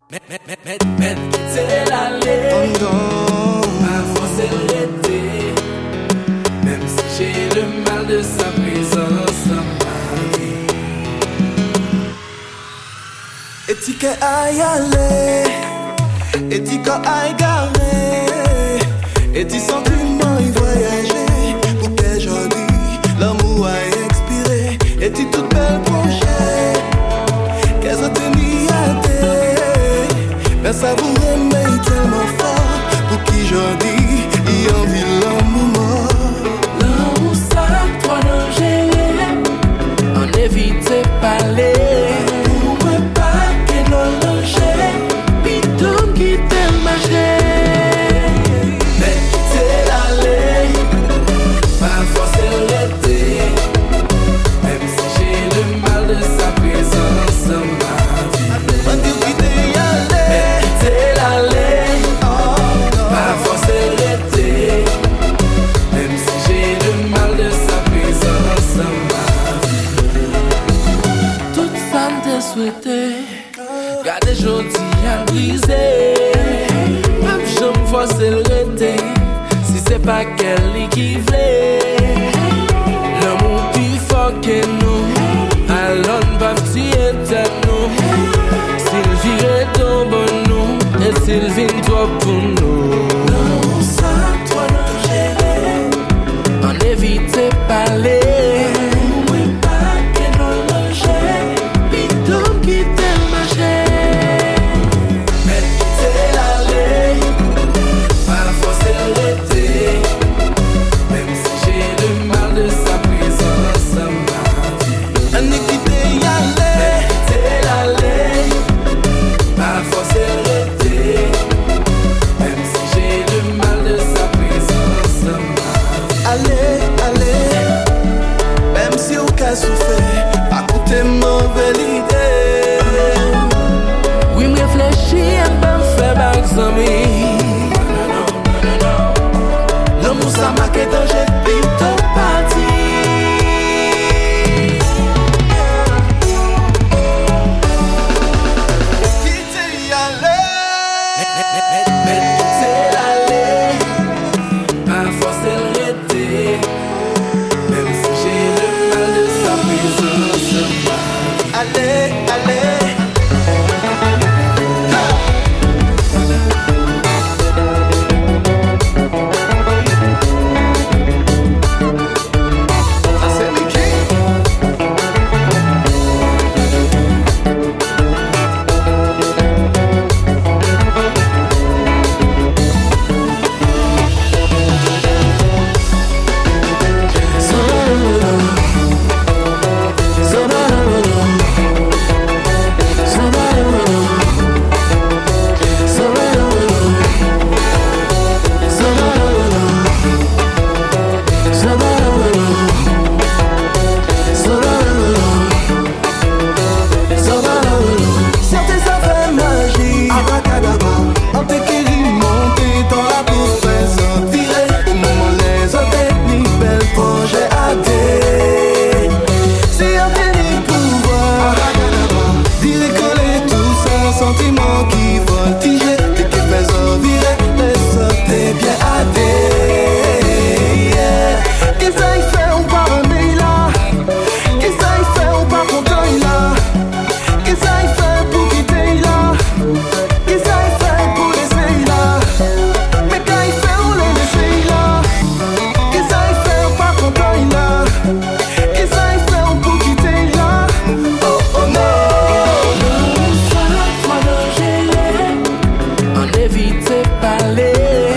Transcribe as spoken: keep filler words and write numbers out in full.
Mais, mais, mais, mais, mais, quitter l'aller, pas forcer le l'été, même si j'ai le mal de sa présence dans ma vie. Et tu qu'à y aller, et tu qu'à y garer, et tu sentiments y voyager, pour que je dis l'amour a expiré, et tu toute belle projet, qu'est-ce que t'es mis à terre. Mais ça vous remet tellement fort pour qui je dis il envie l'amour mort. L'amour ça toi danger, en éviter parler. Pour moi pas que non danger, puis tout quitter le marché. Mais quitter l'aller, pas forcer l'été, même si j'ai le mal de sa présence dans ma vie. On dit quitter y aller. C'est l'aller, pas forcer l'été, même si j'ai le mal de sa présence dans ma vie. Tout ça me souhaité, garde jodi à briser, même je me forcer le l'été, si c'est pas qu'elle qui voulait. L'amour plus fort que nous, alors ne pas tuer nous. S'il virait tomber nous, et s'il vient toi pour nous. Non, ça, toi, non, j'ai en éviter parler. Oui, pas que non, loger, puis tout quitter le marché. Mais quitter l'aller, pas forcer l'été, même si j'ai le mal de sa présence dans ma vie. On dit quitter y aller. Quitter l'aller, pas forcer l'été, même si j'ai le mal de sa présence dans ma vie. Allez, allez, même si au cas souffert, pas coûter mauvaise idée. Oui, me réfléchis à pas faire back amis. L'amour ça marque danger, plutôt parti. Quitter y aller. Mais quitter l'aller, pas forcer l'été, même si j'ai le mal de sa présence dans ma vie. Allez, allez. Ça c'est Mickey. Certains savent magie, abracadabra. On te qui monter dans la profession. Tirer au moment les autres techniques, bel projet à dé. C'est un délit pouvoir, abracadabra. Dire coller tout ça, sentiment qui voltige. Et qui fait en virer, les autres est bien à dé. Qu'est-ce qu'il fait, on part un mail là. Qu'est-ce qu'il fait, on part content là. Qu'est-ce qu'il fait pour quitter là? Qu'est-ce qu'il fait pour laisser là? Mais quand il fait, on le laisse là. Qu'est-ce qu'il fait, on pas content là? Qu'est-ce qu'il fait, on pour quitter là? Oh oh non! Toi danger, en éviter parler.